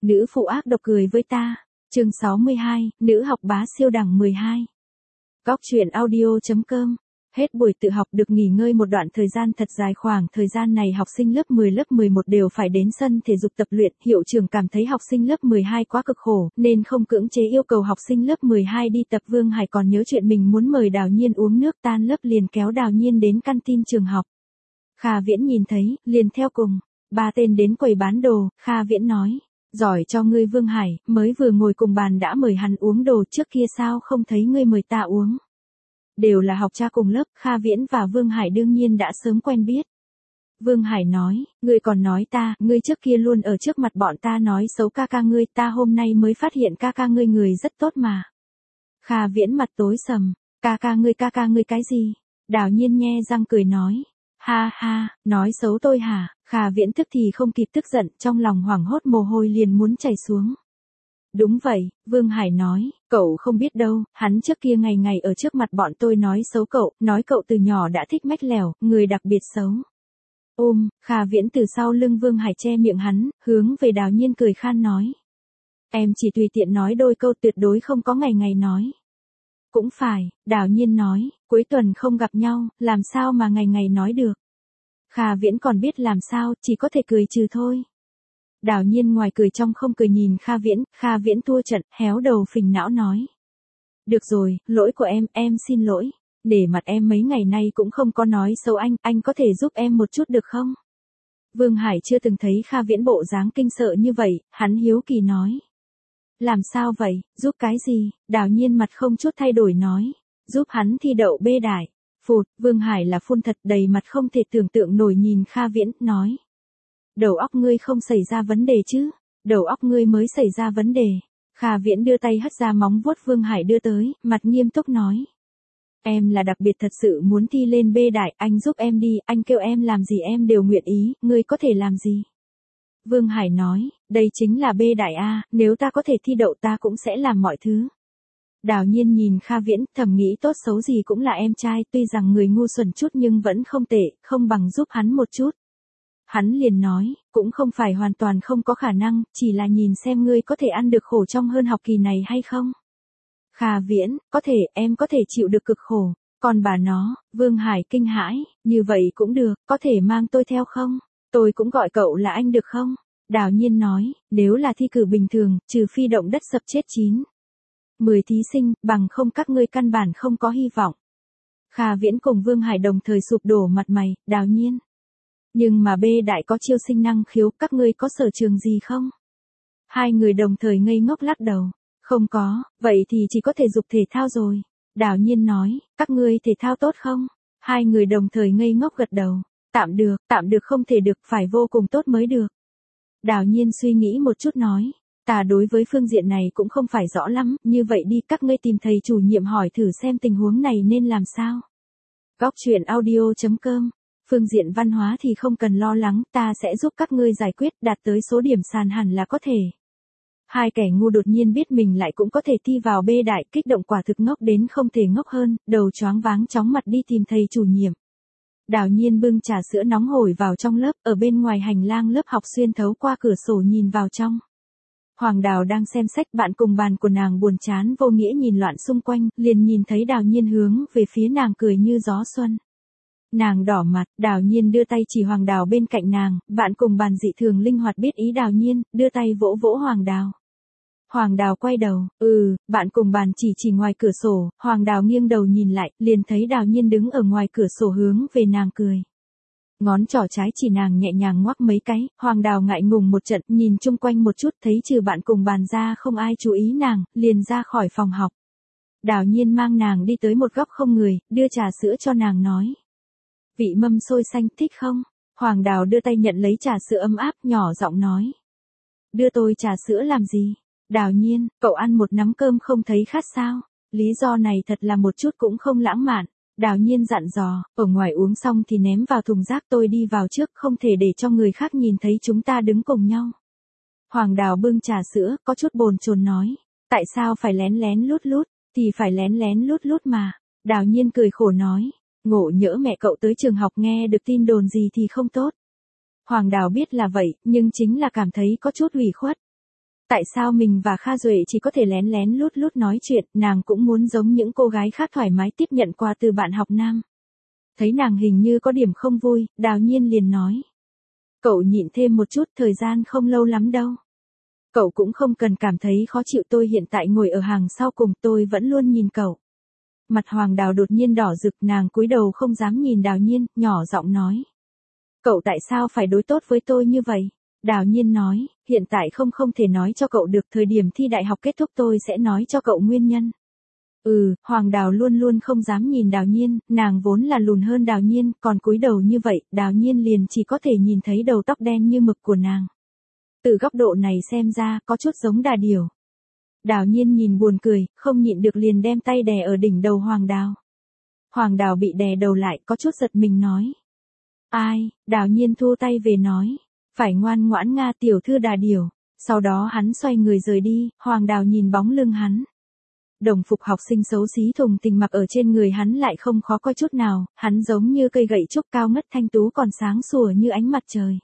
Nữ phụ ác độc cười với ta. Chương 62, nữ học bá siêu đẳng 12. Góc truyện audio.com. Hết buổi tự học được nghỉ ngơi một đoạn thời gian thật dài, khoảng thời gian này học sinh lớp 10 lớp 11 đều phải đến sân thể dục tập luyện. Hiệu trưởng cảm thấy học sinh lớp 12 quá cực khổ, nên không cưỡng chế yêu cầu học sinh lớp 12 đi tập. Vương Hải còn nhớ chuyện mình muốn mời Đào Nhiên uống nước, tan lớp liền kéo Đào Nhiên đến canteen trường học. Kha Viễn nhìn thấy, liền theo cùng. Ba tên đến quầy bán đồ, Kha Viễn nói. Giỏi cho ngươi Vương Hải, mới vừa ngồi cùng bàn đã mời hắn uống đồ, trước kia sao không thấy ngươi mời ta uống. Đều là học cha cùng lớp, Kha Viễn và Vương Hải đương nhiên đã sớm quen biết. Vương Hải nói, ngươi còn nói ta, ngươi trước kia luôn ở trước mặt bọn ta nói xấu ca ca ngươi, ta hôm nay mới phát hiện ca ca ngươi người rất tốt mà. Kha Viễn mặt tối sầm, ca ca ngươi cái gì? Đào Nhiên nhe răng cười nói. Ha ha, nói xấu tôi hả? Kha Viễn tức thì không kịp tức giận, trong lòng hoảng hốt mồ hôi liền muốn chảy xuống. Đúng vậy, Vương Hải nói, cậu không biết đâu, hắn trước kia ngày ngày ở trước mặt bọn tôi nói xấu cậu, nói cậu từ nhỏ đã thích mách lẻo, người đặc biệt xấu. Kha Viễn từ sau lưng Vương Hải che miệng hắn, hướng về Đào Nhiên cười khan nói. Em chỉ tùy tiện nói đôi câu, tuyệt đối không có ngày ngày nói. Cũng phải, Đào Nhiên nói, cuối tuần không gặp nhau, làm sao mà ngày ngày nói được. Kha Viễn còn biết làm sao, chỉ có thể cười trừ thôi. Đào Nhiên ngoài cười trong không cười nhìn Kha Viễn thua trận, héo đầu phình não nói. Được rồi, lỗi của em xin lỗi. Để mặt em mấy ngày nay cũng không có nói xấu anh có thể giúp em một chút được không? Vương Hải chưa từng thấy Kha Viễn bộ dáng kinh sợ như vậy, hắn hiếu kỳ nói. Làm sao vậy, giúp cái gì? Đào Nhiên mặt không chút thay đổi nói. Giúp hắn thi đậu B đại. Phụt, Vương Hải là phun thật, đầy mặt không thể tưởng tượng nổi nhìn Kha Viễn, nói. Đầu óc ngươi không xảy ra vấn đề chứ? Đầu óc ngươi mới xảy ra vấn đề. Kha Viễn đưa tay hất ra móng vuốt Vương Hải đưa tới, mặt nghiêm túc nói. Em là đặc biệt thật sự muốn thi lên B đại, anh giúp em đi, anh kêu em làm gì em đều nguyện ý, ngươi có thể làm gì? Vương Hải nói, đây chính là B đại A, nếu ta có thể thi đậu ta cũng sẽ làm mọi thứ. Đào Nhiên nhìn Kha Viễn, thầm nghĩ tốt xấu gì cũng là em trai, tuy rằng người ngu xuẩn chút nhưng vẫn không tệ, không bằng giúp hắn một chút. Hắn liền nói, cũng không phải hoàn toàn không có khả năng, chỉ là nhìn xem ngươi có thể ăn được khổ trong hơn học kỳ này hay không. Kha Viễn, có thể, em có thể chịu được cực khổ. Còn bà nó, Vương Hải kinh hãi, như vậy cũng được, có thể mang tôi theo không? Tôi cũng gọi cậu là anh được không? Đào Nhiên nói, nếu là thi cử bình thường, trừ phi động đất sập chết 10 thí sinh, bằng không các ngươi căn bản không có hy vọng. Kha Viễn cùng Vương Hải đồng thời sụp đổ mặt mày, Đào Nhiên. Nhưng mà B đại có chiêu sinh năng khiếu, các ngươi có sở trường gì không? Hai người đồng thời ngây ngốc lắc đầu. Không có, vậy thì chỉ có thể dục thể thao rồi. Đào Nhiên nói, các ngươi thể thao tốt không? Hai người đồng thời ngây ngốc gật đầu. Tạm được không thể được, phải vô cùng tốt mới được. Đào Nhiên suy nghĩ một chút nói. Ta đối với phương diện này cũng không phải rõ lắm, như vậy đi các ngươi tìm thầy chủ nhiệm hỏi thử xem tình huống này nên làm sao. Góc truyện audio.com. Phương diện văn hóa thì không cần lo lắng, ta sẽ giúp các ngươi giải quyết, đạt tới số điểm sàn hẳn là có thể. Hai kẻ ngu đột nhiên biết mình lại cũng có thể thi vào B đại, kích động quả thực ngốc đến không thể ngốc hơn, đầu choáng váng chóng mặt đi tìm thầy chủ nhiệm. Đào Nhiên bưng trà sữa nóng hổi vào trong lớp, ở bên ngoài hành lang lớp học xuyên thấu qua cửa sổ nhìn vào trong. Hoàng Đào đang xem sách, bạn cùng bàn của nàng buồn chán vô nghĩa nhìn loạn xung quanh, liền nhìn thấy Đào Nhiên hướng về phía nàng cười như gió xuân. Nàng đỏ mặt, Đào Nhiên đưa tay chỉ Hoàng Đào bên cạnh nàng, bạn cùng bàn dị thường linh hoạt biết ý Đào Nhiên, đưa tay vỗ vỗ Hoàng Đào. Hoàng Đào quay đầu, bạn cùng bàn chỉ ngoài cửa sổ, Hoàng Đào nghiêng đầu nhìn lại, liền thấy Đào Nhiên đứng ở ngoài cửa sổ hướng về nàng cười. Ngón trỏ trái chỉ nàng nhẹ nhàng ngoắc mấy cái, Hoàng Đào ngại ngùng một trận, nhìn chung quanh một chút thấy trừ bạn cùng bàn ra không ai chú ý nàng, liền ra khỏi phòng học. Đào Nhiên mang nàng đi tới một góc không người, đưa trà sữa cho nàng nói. Vị mâm xôi xanh thích không? Hoàng Đào đưa tay nhận lấy trà sữa ấm áp, nhỏ giọng nói. Đưa tôi trà sữa làm gì? Đào Nhiên, cậu ăn một nắm cơm không thấy khát sao? Lý do này thật là một chút cũng không lãng mạn. Đào Nhiên dặn dò, ở ngoài uống xong thì ném vào thùng rác, tôi đi vào trước, không thể để cho người khác nhìn thấy chúng ta đứng cùng nhau. Hoàng Đào bưng trà sữa, có chút bồn chồn nói. Tại sao phải lén lén lút lút? Thì phải lén lén lút lút mà. Đào Nhiên cười khổ nói. Ngộ nhỡ mẹ cậu tới trường học nghe được tin đồn gì thì không tốt. Hoàng Đào biết là vậy, nhưng chính là cảm thấy có chút ủy khuất. Tại sao mình và Kha Duệ chỉ có thể lén lén lút lút nói chuyện, nàng cũng muốn giống những cô gái khác thoải mái tiếp nhận quà từ bạn học nam. Thấy nàng hình như có điểm không vui, Đào Nhiên liền nói. Cậu nhịn thêm một chút, thời gian không lâu lắm đâu. Cậu cũng không cần cảm thấy khó chịu, tôi hiện tại ngồi ở hàng sau cùng, tôi vẫn luôn nhìn cậu. Mặt Hoàng Đào đột nhiên đỏ rực, nàng cúi đầu không dám nhìn Đào Nhiên, nhỏ giọng nói. Cậu tại sao phải đối tốt với tôi như vậy? Đào Nhiên nói, hiện tại không thể nói cho cậu được, thời điểm thi đại học kết thúc tôi sẽ nói cho cậu nguyên nhân. Hoàng Đào luôn luôn không dám nhìn Đào Nhiên, nàng vốn là lùn hơn Đào Nhiên, còn cúi đầu như vậy, Đào Nhiên liền chỉ có thể nhìn thấy đầu tóc đen như mực của nàng. Từ góc độ này xem ra, có chút giống Đà Điểu. Đào Nhiên nhìn buồn cười, không nhịn được liền đem tay đè ở đỉnh đầu Hoàng Đào. Hoàng Đào bị đè đầu lại, có chút giật mình nói. Ai? Đào Nhiên thu tay về nói. Phải ngoan ngoãn Nga tiểu thư Đà Điểu. Sau đó hắn xoay người rời đi, Hoàng Đào nhìn bóng lưng hắn. Đồng phục học sinh xấu xí thùng tình mặc ở trên người hắn lại không khó coi chút nào, hắn giống như cây gậy trúc cao ngất thanh tú còn sáng sủa như ánh mặt trời.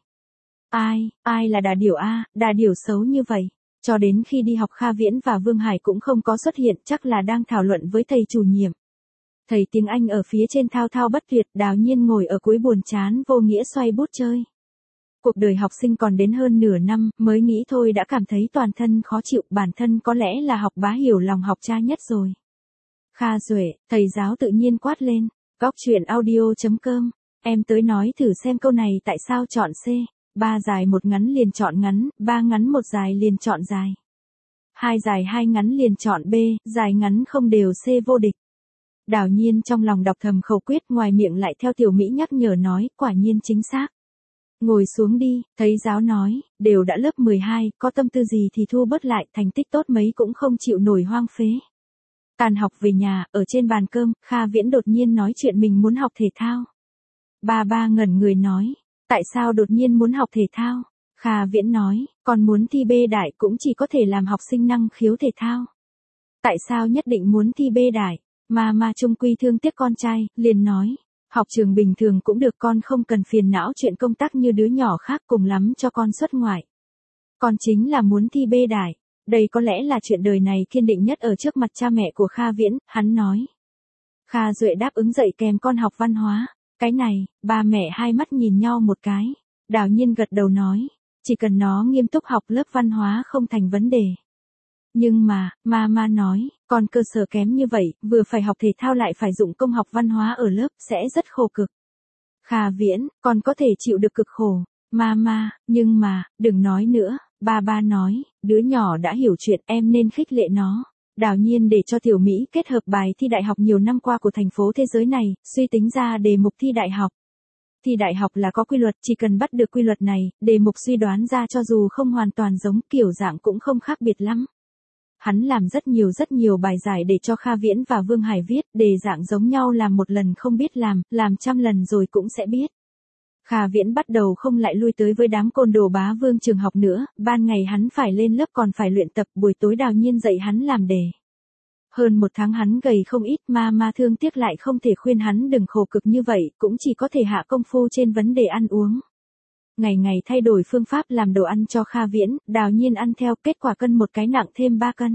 Ai là Đà Điểu a? Đà Điểu xấu như vậy. Cho đến khi đi học Kha Viễn và Vương Hải cũng không có xuất hiện, chắc là đang thảo luận với thầy chủ nhiệm. Thầy tiếng Anh ở phía trên thao thao bất tuyệt, Đào Nhiên ngồi ở cuối buồn chán vô nghĩa xoay bút chơi. Cuộc đời học sinh còn đến hơn nửa năm, mới nghĩ thôi đã cảm thấy toàn thân khó chịu, bản thân có lẽ là học bá hiểu lòng học cha nhất rồi. Kha Duệ, thầy giáo tự nhiên quát lên, góc chuyện audio.com, em tới nói thử xem câu này tại sao chọn C, 3 dài 1 ngắn liền chọn ngắn, 3 ngắn 1 dài liền chọn dài. 2 dài 2 ngắn liền chọn B, dài ngắn không đều C vô địch. Đào Nhiên trong lòng đọc thầm khẩu quyết, ngoài miệng lại theo Tiểu Mỹ nhắc nhở nói, quả nhiên chính xác. Ngồi xuống đi, thầy giáo nói, đều đã lớp 12, có tâm tư gì thì thu bớt lại, thành tích tốt mấy cũng không chịu nổi hoang phế. Tàn học về nhà, ở trên bàn cơm, Kha Viễn đột nhiên nói chuyện mình muốn học thể thao. Ba ngẩn người nói, tại sao đột nhiên muốn học thể thao? Kha Viễn nói, còn muốn thi B đại cũng chỉ có thể làm học sinh năng khiếu thể thao. Tại sao nhất định muốn thi B đại? Mà chung quy thương tiếc con trai, liền nói. Học trường bình thường cũng được, con không cần phiền não chuyện công tác như đứa nhỏ khác, cùng lắm cho con xuất ngoại. Con chính là muốn thi B đại. Đây có lẽ là chuyện đời này kiên định nhất ở trước mặt cha mẹ của Kha Viễn, hắn nói. Kha Duệ đáp ứng dạy kèm con học văn hóa. Cái này, ba mẹ hai mắt nhìn nhau một cái. Đào Nhiên gật đầu nói. Chỉ cần nó nghiêm túc học lớp văn hóa không thành vấn đề. Nhưng mà, ma nói, con cơ sở kém như vậy, vừa phải học thể thao lại phải dụng công học văn hóa ở lớp, sẽ rất khổ cực. Kha Viễn, con có thể chịu được cực khổ. Nhưng mà, đừng nói nữa, ba nói, đứa nhỏ đã hiểu chuyện, em nên khích lệ nó. Đào Nhiên để cho Tiểu Mỹ kết hợp bài thi đại học nhiều năm qua của thành phố thế giới này, suy tính ra đề mục thi đại học. Thi đại học là có quy luật, chỉ cần bắt được quy luật này, đề mục suy đoán ra cho dù không hoàn toàn giống, kiểu dạng cũng không khác biệt lắm. Hắn làm rất nhiều bài giải để cho Kha Viễn và Vương Hải viết, đề dạng giống nhau, làm một lần không biết làm trăm lần rồi cũng sẽ biết. Kha Viễn bắt đầu không lại lui tới với đám côn đồ bá vương trường học nữa, ban ngày hắn phải lên lớp còn phải luyện tập, buổi tối Đào Nhiên dạy hắn làm đề. Hơn 1 tháng hắn gầy không ít, ma thương tiếc lại không thể khuyên hắn đừng khổ cực như vậy, cũng chỉ có thể hạ công phu trên vấn đề ăn uống. Ngày thay đổi phương pháp làm đồ ăn cho Kha Viễn, Đào Nhiên ăn theo, kết quả cân một cái nặng thêm 3 cân.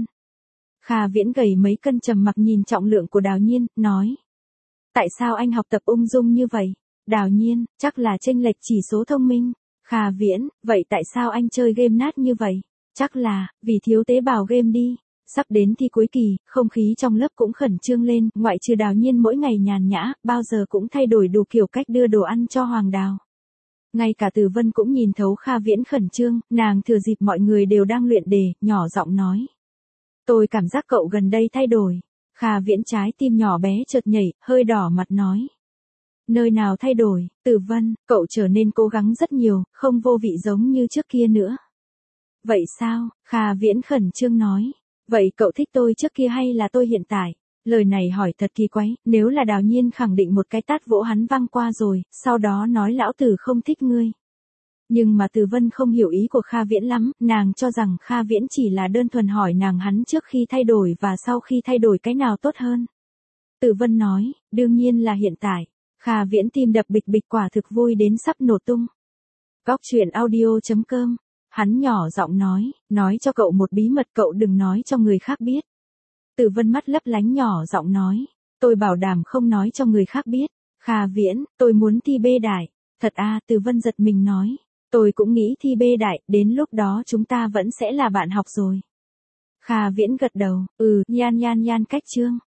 Kha Viễn gầy mấy cân trầm mặc nhìn trọng lượng của Đào Nhiên, nói. Tại sao anh học tập ung dung như vậy? Đào Nhiên, chắc là chênh lệch chỉ số thông minh. Kha Viễn, vậy tại sao anh chơi game nát như vậy? Chắc là, vì thiếu tế bào game đi. Sắp đến thi cuối kỳ, không khí trong lớp cũng khẩn trương lên, ngoại trừ Đào Nhiên mỗi ngày nhàn nhã, bao giờ cũng thay đổi đủ kiểu cách đưa đồ ăn cho Hoàng Đào. Ngay cả Từ Vân cũng nhìn thấu Kha Viễn khẩn trương, nàng thừa dịp mọi người đều đang luyện đề, nhỏ giọng nói. Tôi cảm giác cậu gần đây thay đổi. Kha Viễn trái tim nhỏ bé chợt nhảy, hơi đỏ mặt nói. Nơi nào thay đổi? Từ Vân, cậu trở nên cố gắng rất nhiều, không vô vị giống như trước kia nữa. Vậy sao? Kha Viễn khẩn trương nói. Vậy cậu thích tôi trước kia hay là tôi hiện tại? Lời này hỏi thật kỳ quái, nếu là Đào Nhiên khẳng định một cái tát vỗ hắn văng qua rồi, sau đó nói lão tử không thích ngươi. Nhưng mà Từ Vân không hiểu ý của Kha Viễn lắm, nàng cho rằng Kha Viễn chỉ là đơn thuần hỏi nàng hắn trước khi thay đổi và sau khi thay đổi cái nào tốt hơn. Từ Vân nói, đương nhiên là hiện tại. Kha Viễn tim đập bịch bịch, quả thực vui đến sắp nổ tung. Góc chuyện audio.com Hắn nhỏ giọng nói cho cậu một bí mật cậu đừng nói cho người khác biết. Từ Vân mắt lấp lánh nhỏ giọng nói, tôi bảo đảm không nói cho người khác biết. Kha Viễn, tôi muốn thi B đại. Thật à, Từ Vân giật mình nói, tôi cũng nghĩ thi B đại, đến lúc đó chúng ta vẫn sẽ là bạn học rồi. Kha Viễn gật đầu, Nhan cách Trương.